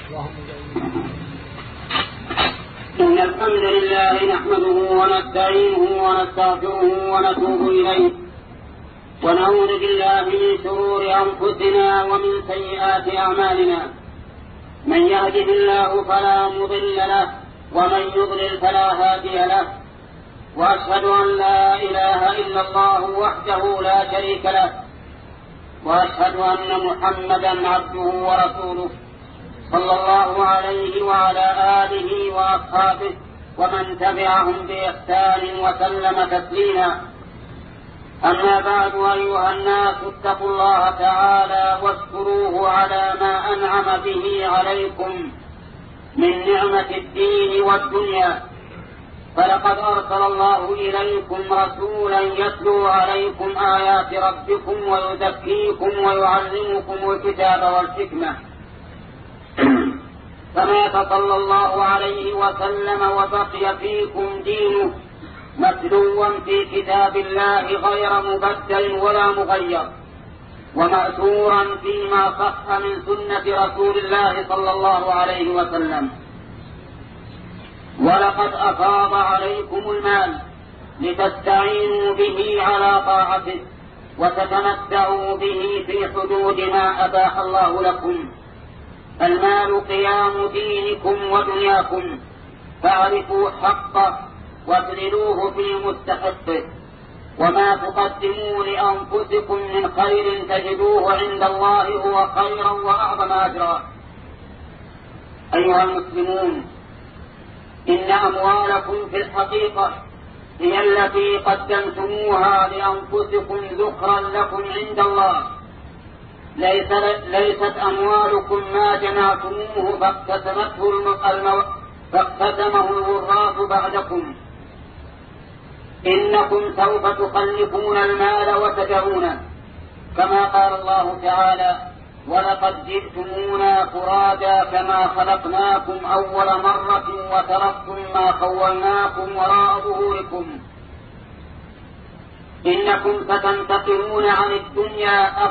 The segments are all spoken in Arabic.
إن الحمد لله نحمده ونستعينه ونستغفره ونتوب إليه ونعوذ بالله من شرور أنفسنا ومن سيئات أعمالنا. من يهده الله فلا مضل له ومن يضلل فلا هادي له، وأشهد أن لا إله إلا الله وحده لا شريك له، وأشهد أن محمدا عبده ورسوله صلى الله عليه وعلى آله وأصحابه ومن تبعهم بإحسان وسلم تسليما. أما بعد، أيها الناس اتقوا الله تعالى واشكروه على ما أنعم به عليكم من نعمة الدين والدنيا، فلقد أرسل الله إليكم رسولا يتلو عليكم آيات ربكم ويزكيكم ويعلمكم الكتاب والحكمة، فمات صلى الله عليه وسلم وبقي فيكم دينه متلوا في كتاب الله غير مبدل ولا مغير، ومأثورا فيما صح من سنة رسول الله صلى الله عليه وسلم. ولقد أفاض عليكم المال لتستعينوا به على طاعته وتتمتعوا به في حدود ما أباح الله لكم. المال قيام دينكم ودنياكم، فاعرفوا حقه وابذلوه في مستحقه، وما تقدموا لأنفسكم من خير تجدوه عند الله هو خيرا وأعظم أجرا. أيها المسلمون، إن أموالكم في الحقيقة هي التي قدمتموها لأنفسكم ذخرا لكم عند الله. ليست أموالكم ما جمعتموه فاقتسمه الوراث بعدكم. إنكم سوف تخلفون المال وتدعونه، كما قال الله تعالى: ولقد جئتمونا فرادا كما خلقناكم أول مرة وتركتم ما خولناكم وراء ظهوركم. إنكم ستنتقلون عن الدنيا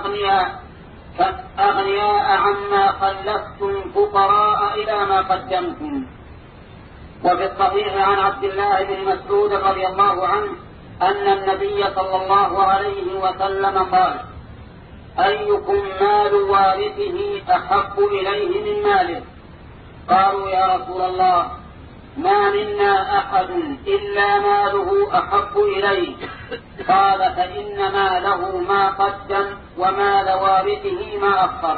أغنياء عما خلفتم فقراء إلى ما قدمتم. وفي الصحيح عن عبد الله بن مسعود رضي الله عنه أن النبي صلى الله عليه وسلم قال: أيكم مال وارثه أحب إليه من ماله؟ قالوا: يا رسول الله، ما منا أحد إلا ماله أحب إليه. قال: فإن ماله ما قدم ومال وارثه ما أخر.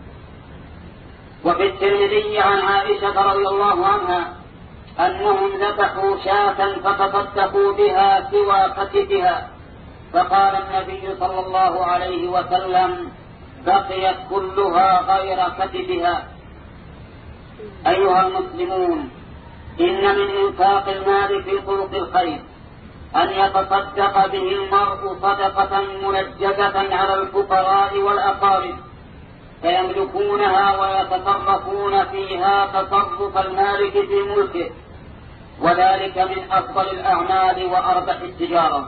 وفي الترمذي عن عائشة رضي الله عنها أنهم ذبحوا شاة فتصدقوا بها سوى كتفها، فقال النبي صلى الله عليه وسلم: بقيت كلها غير كتفها. أيها المسلمون، إن من إنفاق المال في طرق الخير أن يتصدق به المرء صدقة منجزة على الفقراء والأقارب فيملكونها ويتصرفون فيها تصرف المالك في ملكه، وذلك من أفضل الأعمال وأربح التجارة.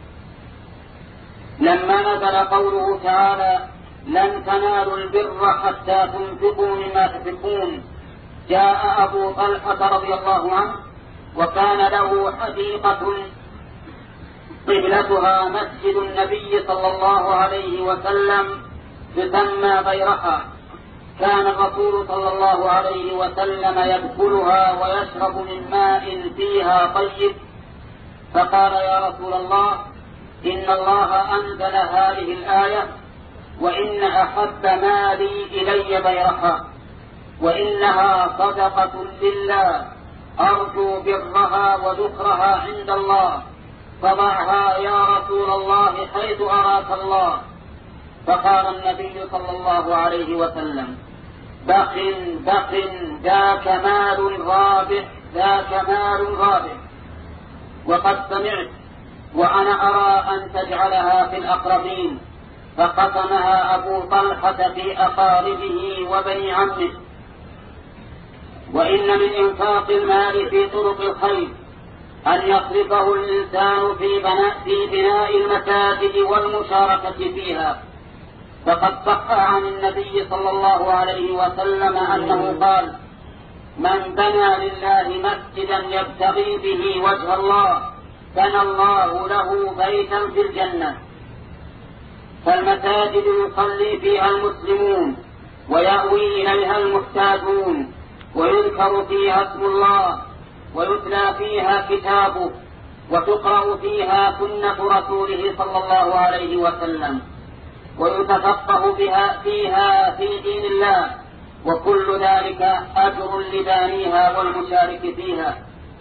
لما نزل قوله تعالى: لن تنالوا البر حتى تنفقوا مما تحبون، جاء أبو طلحة رضي الله عنه وكان له حديقة قبلتها مسجد النبي صلى الله عليه وسلم تسمى بيرحة. كان الرسول صلى الله عليه وسلم يدخلها ويشرب من ماء فيها طيب، فقال: يا رسول الله، إن الله أنزل هذه الآية: وإن أحب مالي إلي بيرحة، وإنها صدقة لله أرجو برها وذكرها عند الله، فضعها يا رسول الله حيث أراك الله. فقال النبي صلى الله عليه وسلم: بخ بخ، ذاك مال رابح، ذاك مال رابح. وقد سمعت وأنا أرى أن تجعلها في الأقربين. فقسمها أبو طلحة في أقاربه وبني عمه. وإن من إنفاق المال في طرق الخير أن يصرفه الإنسان في بناء المساجد والمشاركة فيها، فقد صح عن النبي صلى الله عليه وسلم أنه قال: من بنى لله مسجدا يبتغي به وجه الله بنى الله له بيتا في الجنة. فالمساجد يصلي فيها المسلمون ويأوي إليها المحتاجون ويذكر فيها اسم الله ويتلى فيها كتابه وتقرأ فيها سنة رسوله صلى الله عليه وسلم ويتفقه فيها في دين الله، وكل ذلك أجر لبانيها والمشارك فيها.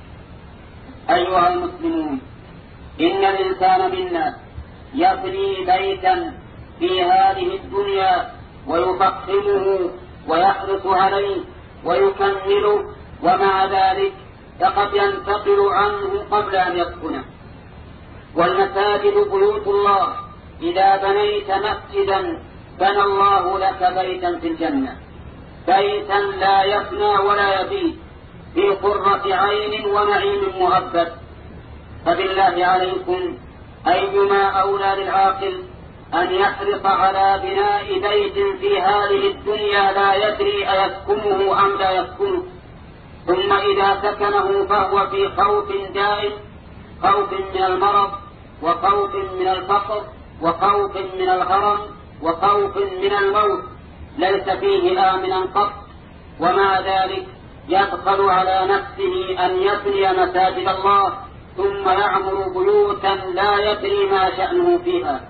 أيها المسلمون، إن الإنسان منا يبني بيتا في هذه الدنيا ويفخمه ويحرص عليه ويكمله، ومع ذلك فقد ينتقل عنه قبل أن يسكنه. والمساجد بيوت الله، إذا بنيت مسجدا بنى الله لك بيتا في الجنة، بيتا لا يفنى ولا يبيد، في قرة عين ونعيم مؤبد. فبالله عليكم أيما أولى للعاقل أن يحرص على بناء بيت في هذه الدنيا لا يدري أيسكنه أم لا يسكنه، ثم إذا سكنه فهو في خوف دائم، خوف من المرض وخوف من الفقر وخوف من الغرم وخوف من الموت، ليس فيه آمنا قط. ومع ذلك يبخل على نفسه أن يبني مساجد الله ثم يعمر بيوتا لا يدري ما شأنه فيها.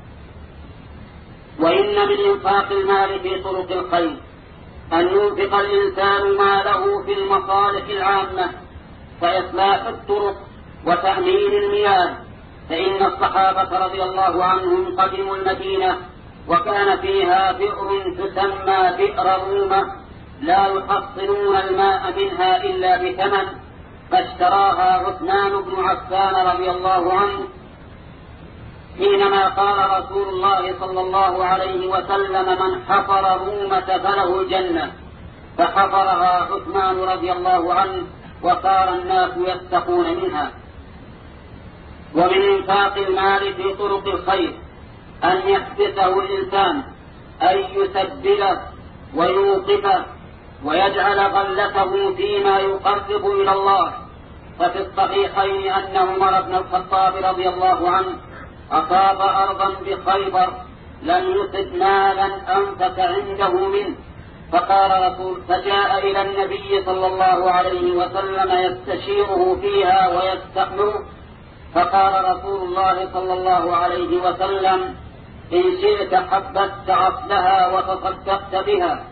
وإن من إنفاق المال في طرق الخير أن ينفق الإنسان ماله في المصالح العامة كإصلاح الطرق وتأمين المياه، فإن الصحابة رضي الله عنهم قدموا المدينة وكان فيها بئر تسمى بئر رومة لا يحصلون الماء منها إلا بثمن، فاشتراها عثمان بن عفان رضي الله عنه حينما قال رسول الله صلى الله عليه وسلم: من حفر رومة فله الجنة، فحفرها عثمان رضي الله عنه وصار الناس يستقون منها. ومن إنفاق المال في طرق الخير أن يحبسه الإنسان، أن يسبله ويوقفه ويجعل غلته فيما يقرب إلى الله. ففي الصحيحين أن عمر بن الخطاب رضي الله عنه أصاب أرضا بخيبر لم يصب مالا أنفق عنده منه، فجاء إلى النبي صلى الله عليه وسلم يستشيره فيها ويستأمره، فقال رسول الله صلى الله عليه وسلم: إن شئت حبست أصلها وتصدقت بها.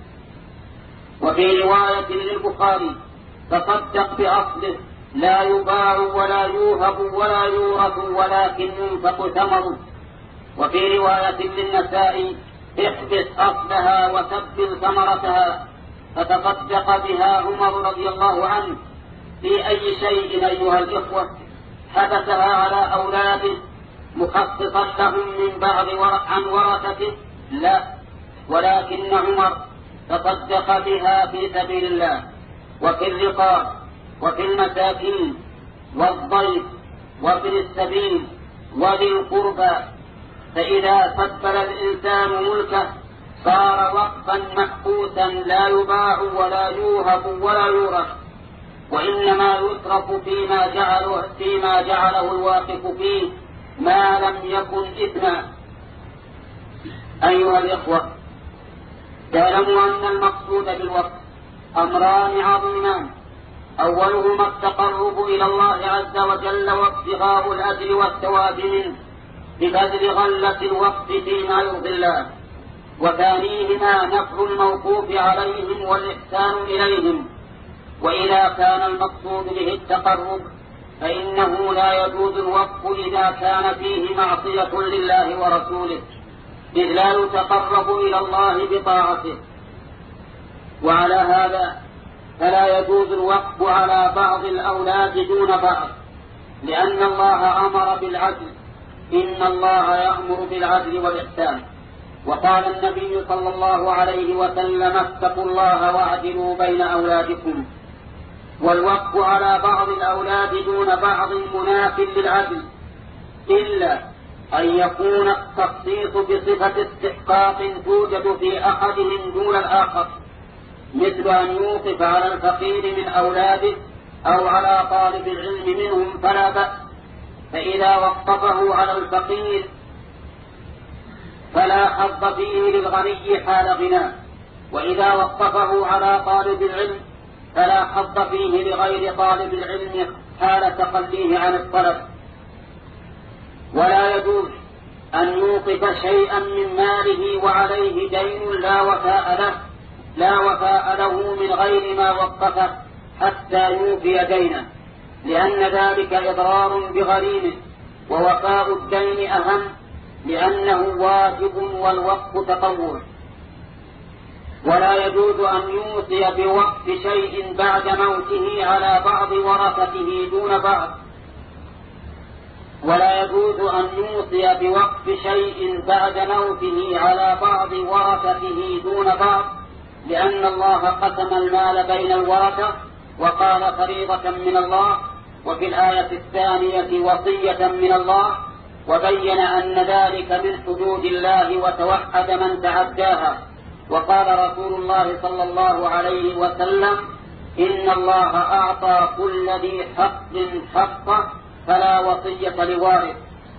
وفي رواية للبخاري: تصدق بأصله لا يباع ولا يوهب ولا يورث ولكن ينفق ثمره. وفي رواية للنسائي: احبس أصلها وسبل ثمرتها. فتصدق بها عمر رضي الله عنه. في أي شيء أيها الإخوة حبسها على أولاده مخصصا لهم من بعض عن ورثته؟ لا، ولكن عمر تصدق بها في سبيل الله، وفي الرقاب وفي المساكين والضيف وفي السبيل وذي القربى. فإذا سبل الإنسان ملكه صار وقفا محبوسا لا يباع ولا يوهب ولا يورث، وإنما يصرف فيما جعله الواقف فيه ما لم يكن إثما. أيها الإخوة، تعلموا أن المقصود بالوقف أمران عظيمان: أولهما التقرب إلى الله عز وجل وابتغاء الأجر والثواب منه ببذل غلة الوقف فيما يرضي الله، وثانيهما نفع الموقوف عليهم والإحسان إليهم. وإذا كان المقصود به التقرب فإنه لا يجوز الوقف إذا كان فيه معصية لله ورسوله، إذ لا يتقرب إلى الله بطاعته. وعلى هذا فلا يجوز الوقف على بعض الأولاد دون بعض، لأن الله أمر بالعدل: إن الله يأمر بالعدل والإحسان. وقال النبي صلى الله عليه وسلم: اتقوا الله واعدلوا بين أولادكم. والوقف على بعض الأولاد دون بعض مناف للعدل، إلا أن يكون التخصيص بصفة استحقاق توجد في أحدهم دون الآخر، مثل أن يوقف على الفقير من أولاده أو على طالب العلم منهم فلا بأس، فإذا وقفه على الفقير فلا حظ فيه للغني حال غناه، وإذا وقفه على طالب العلم فلا حظ فيه لغير طالب العلم حال تخليه عن الطلب. ولا يجوز أن يوقف شيئا من ماله وعليه دين لا وفاء له من غير ما وقفه حتى يوفي دينه، لأن ذلك إضرار بغريمه، ووفاء الدين أهم لأنه واجب والوقف تطوع. ولا يجوز أن يوصي بوقف شيء بعد موته على بعض ورثته دون بعض، ولا يجوز أن يوصي بوقف شيء بعد موته على بعض ورثته دون بعض، لأن الله قسم المال بين الورثة وقال فريضة من الله، وفي الآية الثانية وصية من الله، وبين أن ذلك من حدود الله وتوحد من تعداها. وقال رسول الله صلى الله عليه وسلم: إن الله أعطى كل ذي حق حقه فلا وصية لوارث.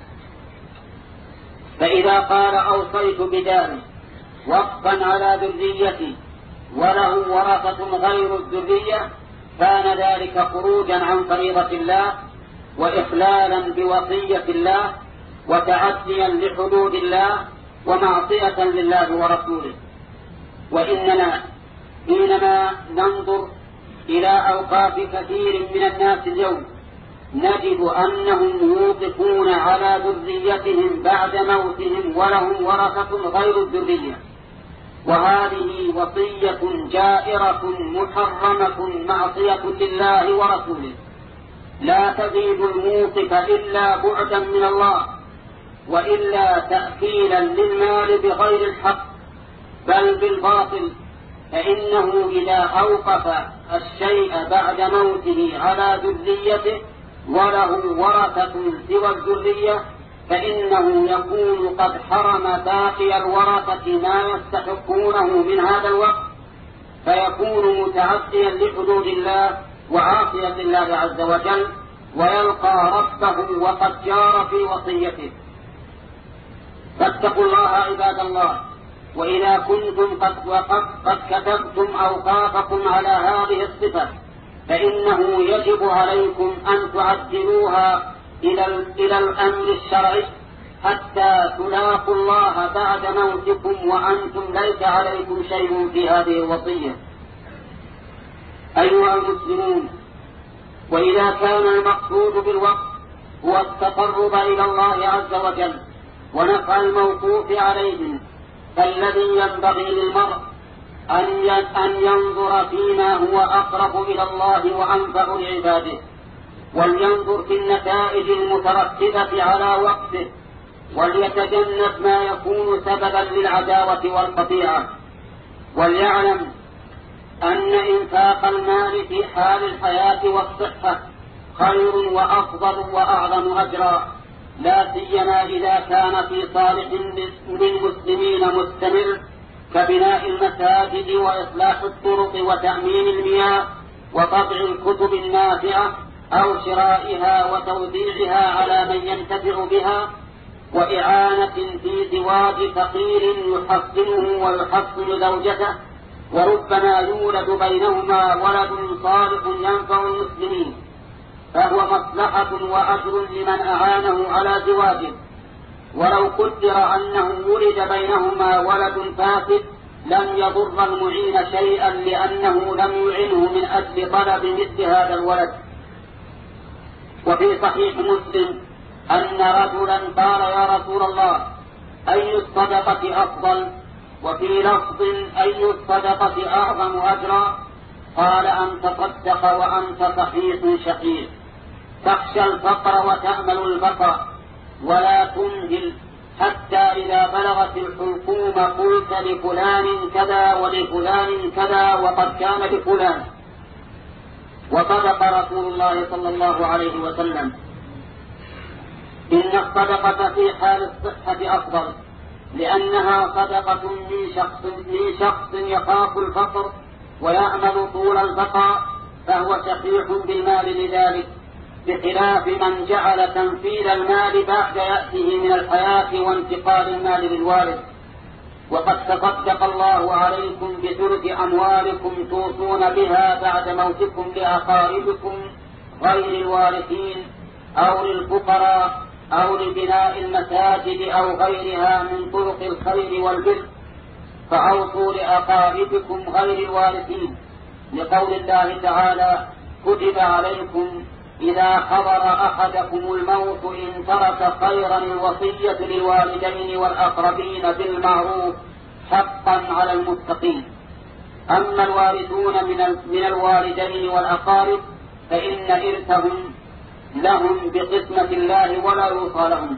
فإذا قال أوصيت بدار وقفا على ذريتي وله ورثة غير الذرية كان ذلك خروجا عن فريضة الله وإخلالا بوصية الله وتعديا لحدود الله ومعصية لله ورسوله. وإننا حينما ننظر إلى أوقاف كثير من الناس اليوم نجد أنهم يوقفون على ذريتهم بعد موتهم ولهم ورثة غير الذرية، وهذه وصية جائرة محرمة معصية لله ورسوله، لا تزيد الموقف إلا بعدا من الله، وإلا تأكيلا للمال بغير الحق بل بالباطل، فإنه إذا أوقف الشيء بعد موته على ذريته وله ورثة سوى الذرية فإنه يكون قد حرم باقي الورثة ما يستحقونه من هذا الوقت، فيكون متعديا لحدود الله وعاصيا لله عز وجل، ويلقى ربه وقد جار في وصيته. فاتقوا الله عباد الله، وإذا كنتم قد كتبتم أوقافكم على هذه الصفة فإنه يجب عليكم أن تعدلوها إلى الأمر الشرعي حتى تلاقوا الله بعد موتكم وأنتم ليس عليكم شيء في هذه الوصية. أيها المسلمون، وإذا كان المقصود بالوقف هو التقرب إلى الله عز وجل ونفع الموقوف عليهم، فالذي ينبغي للمرء أن ينظر فيما هو أقرب إلى الله وأنفع لعباده، ولينظر في النتائج المترتبة على وقفه، وليتجنب ما يكون سببا للعداوة والقطيعة، وليعلم أن إنفاق المال في حال الحياة والصحة خير وأفضل وأعظم أجرا، لا سيما إذا كان في صالح للمسلمين مستمر كبناء المساجد وإصلاح الطرق وتأمين المياه وطبع الكتب النافعة أو شرائها وتوزيعها على من ينتفع بها، وإعانة في زواج فقير يحصنه ويحصن زوجته، وربما يولد بينهما ولد صالح ينفع المسلمين، فهو مصلحة وأجر لمن أعانه على زواجه. ولو قدر أنه ولد بينهما ولد فاسد لم يضر المعين شيئا، لأنه لم يعنه من أجل طلب مثل هذا الولد. وفي صحيح مسلم أن رجلا قال: يا رسول الله، أي الصدقة أفضل؟ وفي لفظ: أي الصدقة أعظم أجرا؟ قال: أن تصدق وأنت صحيح شقيق، تخشى الفقر وتأمل البقاء، ولا تمهل حتى إذا بلغت الحلقوم قلت لفلان كذا ولفلان كذا وقد كان لفلان. وصدق رسول الله صلى الله عليه وسلم. إن الصدقة في حال الصحة أفضل، لأنها صدقة من شخص يخاف الفقر ويأمل طول البقاء، فهو شحيح بالمال لذلك، بخلاف من جعل تنفيذ المال بعد يأته من الحياة وانتقال المال للوارث. وقد تصدق الله عليكم بثلث أموالكم توصون بها بعد موتكم لأقاربكم غير الوارثين أو للفقراء أو لبناء المساجد أو غيرها من طرق الخير والبر، فأوصوا لأقاربكم غير الوارثين، لقول الله تعالى: كتب عليكم إذا حضر أحدكم الموت إن ترك خيرا الوصية للوالدين والأقربين بالمعروف حقا على المتقين. أما الوارثون من الوالدين والأقارب فإن إرثهم لهم بقسمة الله ولا يوصى لهم.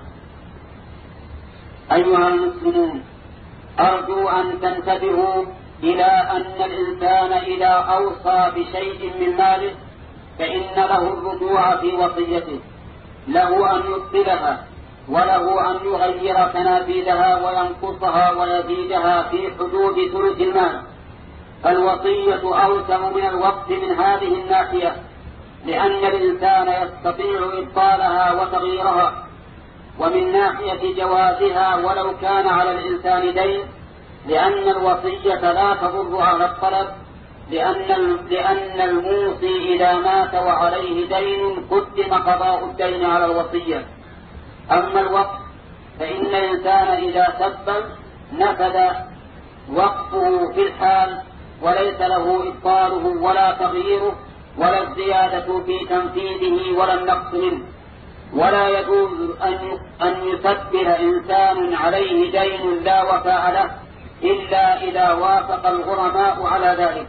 أيها المسلمون، أرجو أن تنتبهوا إلى أن الإنسان إذا أوصى بشيء من ماله فإن له الرجوع في وصيته، له أن يبطلها وله أن يغير تنافيذها وينقصها ويزيدها في حدود ثلث المال. فالوصية أوسع من الوقت من هذه الناحية، لأن الإنسان يستطيع إبطالها وتغييرها، ومن ناحية جوازها ولو كان على الإنسان دين، لأن الوصية لا تضر على الطلب، لأن الموصي إذا مات وعليه دين قدم قضاء الدين على الوصية. أما الوقف فإن الإنسان إذا سبب نفذ وقفه في الحال، وليس له إبطاله ولا تغييره ولا الزيادة في تنفيذه ولا النقص منه. ولا يجوز أن يسبب إنسان عليه دين لا وفاء له إلا إذا وافق الغرماء على ذلك.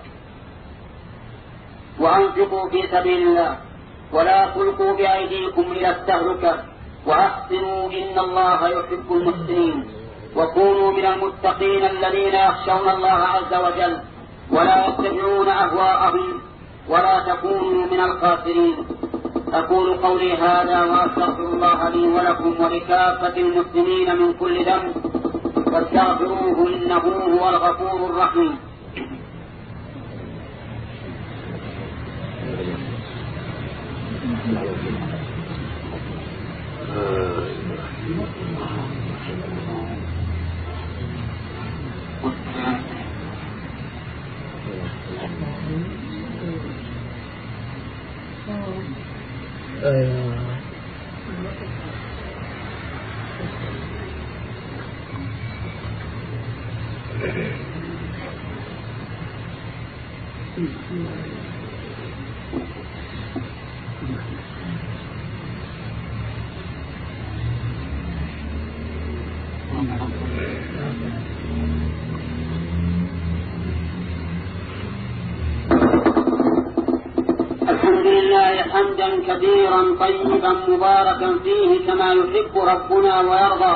وأنفقوا في سبيل الله ولا تلقوا بأيديكم إلى التهلكة وأحسنوا إن الله يحب المحسنين. وكونوا من المتقين الذين يخشون الله عز وجل ولا يتبعون أهواءهم ولا تكونوا من الخاسرين. أقول قولي هذا وأستغفر الله لي ولكم ولكافة المسلمين من كل ذنب واستغفروه إنه هو الغفور الرحيم. الحمد لله حمدا كثيرا طيبا مباركا فيه كما يحب ربنا ويرضى،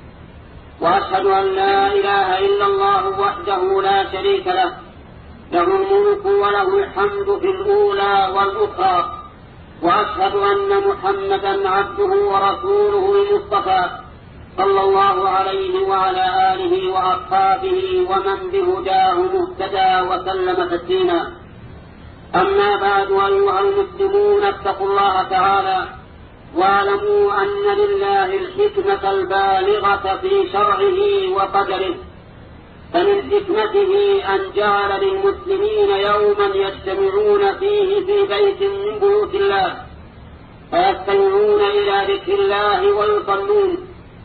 وأشهد أن لا إله إلا الله وحده لا شريك له، له الملك وله الحمد في الأولى والأخرى، وأشهد أن محمدا عبده ورسوله المصطفى صلى الله عليه وعلى آله وأصحابه ومن بهداه مهتدى وسلم تسليما. أما بعد، أيها المسلمون، اتقوا الله تعالى واعلموا أن لله الحكمة البالغة في شرعه وقدره. فمن حكمته أن جعل للمسلمين يوما يجتمعون فيه في بيت من بيوت الله فيستمعون إلى ذكر الله ويصلون.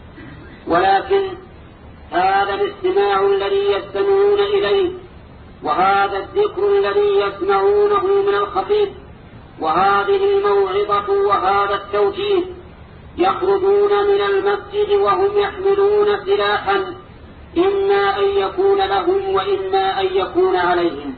ولكن هذا الاستماع الذي يستمعون إليه وهذا الذكر الذي يسمعونه من الخطيب وهذه الموعظة وهذا التوجيه يخرجون من المسجد وهم يحملون سلاحا، إما أن يكون لهم وإما أن يكون عليهم،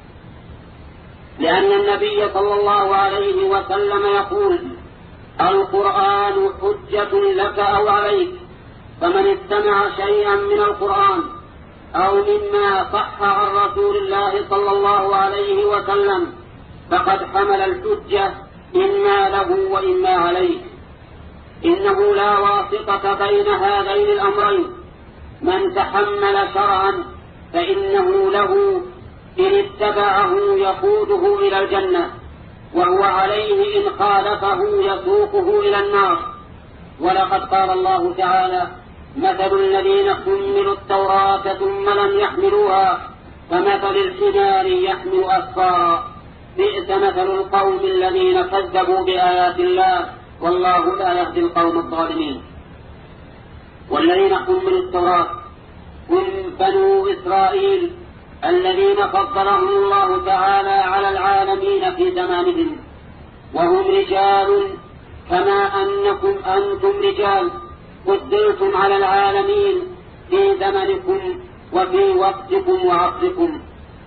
لأن النبي صلى الله عليه وسلم يقول: القرآن حجة لك أو عليك، فمن استمع شيئا من القرآن أو مما صح عن رسول الله صلى الله عليه وسلم فقد حمل الحجة إما له وإما عليه. إنه لا واسطة بين هذين الأمرين. من تحمل شرعا فإنه له إن اتبعه يقوده إلى الجنة، وهو عليه إن خالفه يسوقه إلى النار. ولقد قال الله تعالى: مثل الذين حملوا التوراة ثم لم يحملوها كمثل الحمار يحمل أسفارا، بئس مثل القوم الذين كذبوا بآيات الله، والله لا يهدي القوم الظالمين. والذين حملوا التوراة هم بنو إسرائيل الذين فضلهم الله تعالى على العالمين في زمانهم، وهم رجال كما أنكم أنتم رجال فضلتم على العالمين في زمنكم وفي وقتكم وعصركم.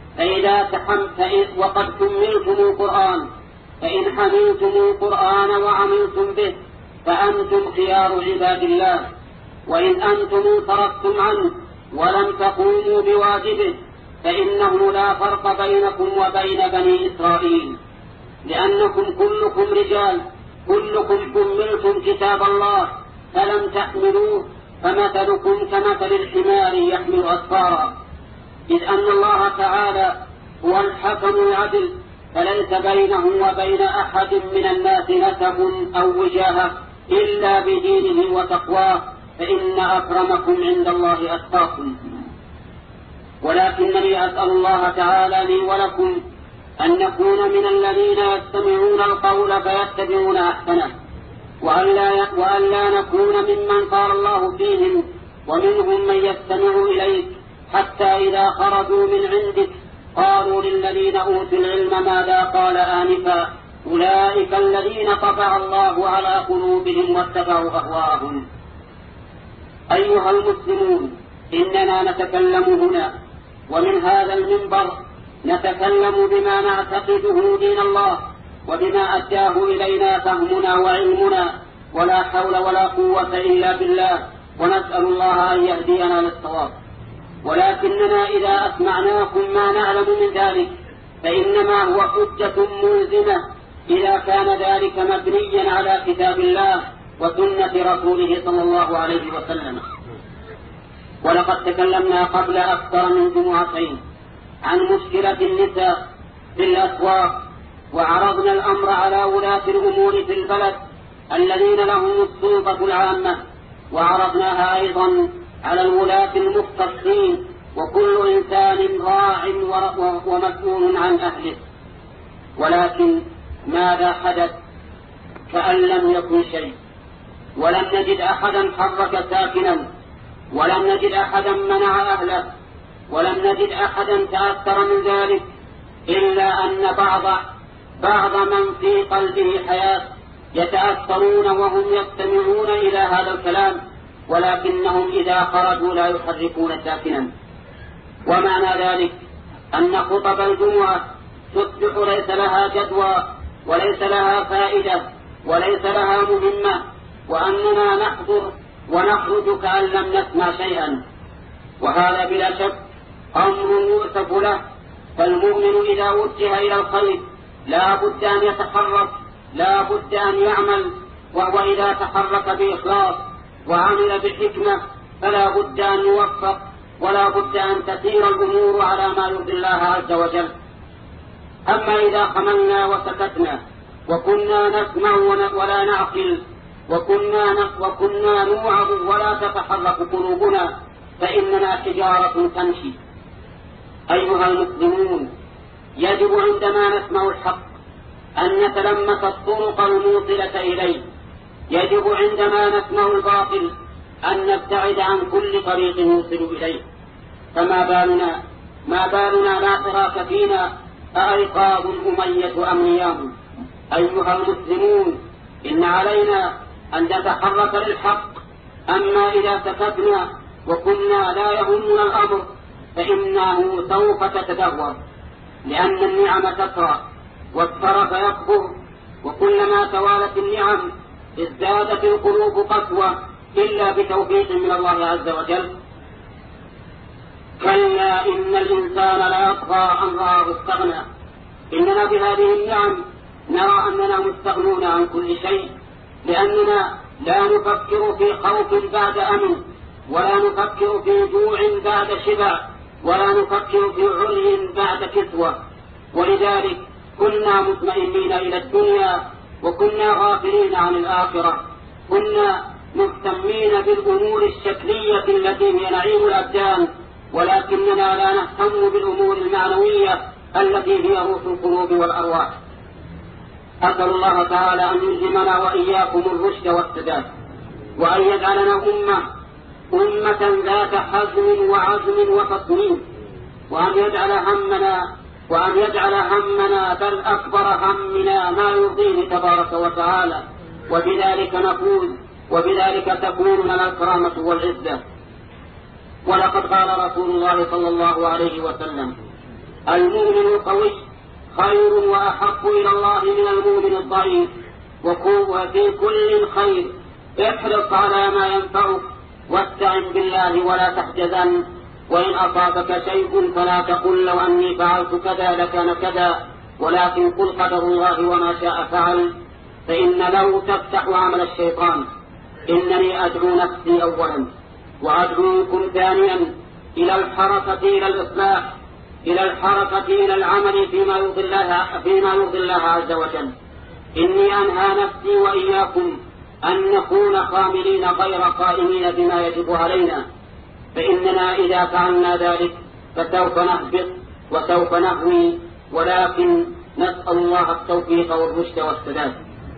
وقد حملتم القرآن، فإن حملتم القرآن وعملتم به فأنتم خيار عباد الله، وإن أنتم انصرفتم عنه ولم تقوموا بواجبه فإنه لا فرق بينكم وبين بني إسرائيل، لأنكم كلكم رجال، كلكم حملتم كتاب الله فلم تحملوه، فمثلكم كمثل الحمار يحمل أسفارا. إذ أن الله تعالى هو الحكم العدل، فليس بينه وبين أحد من الناس نسب أو وجاهة إلا بدينه وتقواه، فإن أكرمكم عند الله أتقاكم. ولكنني أسأل الله تعالى لي ولكم أن نكون من الذين يستمعون القول فيتبعون أحسنه، وأن لا نكون ممن قال الله فيهم: ومنهم من يستمع إليك حتى إذا خرجوا من عندك قالوا للذين أوتوا العلم ماذا قال آنفا، أولئك الذين طبع الله على قلوبهم واتبعوا أهواءهم. أيها المسلمون، إننا نتكلم هنا ومن هذا المنبر نتكلم بما نعتقده دين الله وبما أداه إلينا فهمنا وعلمنا، ولا حول ولا قوة إلا بالله، ونسأل الله أن يهدينا للصواب. ولكننا إذا أسمعناكم ما نعلم من ذلك فإنما هو حجة ملزمة إذا كان ذلك مبنيا على كتاب الله وسنة رسوله صلى الله عليه وسلم. ولقد تكلمنا قبل أكثر من جمعتين عن مشكلة النساء في الأسواق، وعرضنا الأمر على ولاة الأمور في البلد الذين لهم السلطة العامة، وعرضناها أيضا على الولاة المختصين، وكل إنسان راع ومسؤول عن أهله. ولكن ماذا حدث؟ كأن لم يكن شيء، ولم نجد أحدا حرك ساكنا، ولم نجد أحدا منع أهله، ولم نجد أحدا تأثر من ذلك، إلا أن بعض من في قلبه حياة يتأثرون وهم يستمعون إلى هذا الكلام، ولكنهم إذا خرجوا لا يحركون ساكنا. ومعنى ذلك أن خطب الجمعة تصبح ليس لها جدوى وليس لها فائدة وليس لها مهمة، وأننا نحضر ونخرج كأن لم نسمع شيئا، وهذا بلا شك أمر يؤسف له. فالمؤمن إذا وجه إلى الخير لا بد أن يتحرك، لا بد أن يعمل، وهو إذا تحرك بإخلاص وعمل بحكمة فلا بد أن يوفق، ولا بد أن تسير الأمور على ما يرضي الله عز وجل. أما إذا خملنا وسكتنا وكنا نسمع ولا نعقل، وكنا نوعظ ولا تتحرك قلوبنا، فإننا حجارة تمشي. أيها المسلمون، يجب عندما نسمع الحق أن نتلمس الطرق الموصلة إليه، يجب عندما نسمع الباطل أن نبتعد عن كل طريق يوصل إليه. ما بالنا لا تراك فينا أأيقاظ أمية أم نيام. أيها المسلمون، إن علينا أن نتحرك للحق، أما إذا سكتنا وكنا لا يهمنا الأمر فإنه سوف تتدهور، لأن النعم تكره والترف يكبر، وكلما توالت النعم ازدادت القلوب قسوة إلا بتوفيق من الله عز وجل. كلا إن الإنسان لا يطغى أن رآه استغنى. إننا بهذه النعم نرى أننا مستغنون عن كل شيء، لأننا لا نفكر في خوف بعد أمن، ولا نفكر في جوع بعد شبع، ولا نفكر في عري بعد كسوة. ولذلك كنا مطمئنين إلى الدنيا، وكنا غافلين عن الآخرة. كنا مهتمين بالأمور الشكلية التي هي نعيم الأبدان، ولكننا لا نهتم بالأمور المعنوية التي هي روح القلوب والأرواح. أسأل الله تعالى أن يلهمنا وإياكم الرشد والسداد، وأن يجعلنا أمة ذات حزم وعزم وتصميم، وأن يجعل همنا بل أكبر همنا ما يرضيه تبارك وتعالى، وبذلك نفوز، وبذلك تكون لنا الكرامة والعزة. ولقد قال رسول الله صلى الله عليه وسلم: المؤمن القوي خير وأحب إلى الله من المؤمن الضعيف، وفي كل خير احرص على ما ينفعك، واستعن بالله ولا تحجزن، وإن أصابك شيء فلا تقل لو أني فعلت كذا لكان كذا، ولكن قل قدر الله وما شاء فعل، فإن لو تفتح عمل الشيطان. إنني أدعو نفسي أولا، وأدعوكم ثانيا إلى الحركة إلى الإصلاح، إلى الحركة إلى العمل فيما يرضي الله عز وجل. إني أنهى نفسي وإياكم أن نكون خاملين غير قائمين بما يجب علينا، فإننا إذا فعلنا ذلك فسوف نهبط وسوف نهوي، ولكن نسأل الله التوفيق والرشد والسداد.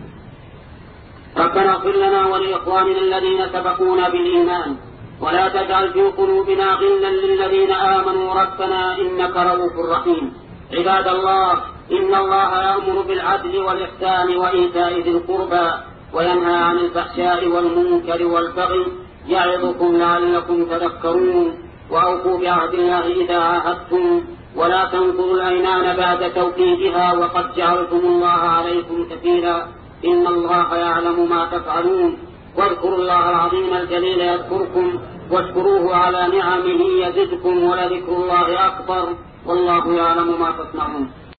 ربنا اغفر لنا ولإخواننا الذين سبقونا بالإيمان، ولا تجعل في قلوبنا غلا للذين آمنوا ربنا إنك رؤوف رحيم. عباد الله، إن الله يأمر بالعدل والإحسان وإيتاء ذي القربى، وينهى عن الفحشاء والمنكر والبغي، يعظكم لعلكم تذكرون. وأوفوا بعهد الله إذا عاهدتم، ولا تنقضوا الأيمان بعد توكيدها، وقد جعلتم الله عليكم كفيلا، إن الله يعلم ما تفعلون. واذكروا الله العظيم الجليل يذكركم، واشكروه على نعمه يزدكم، ولذكر الله أكبر، والله يعلم ما تصنعون.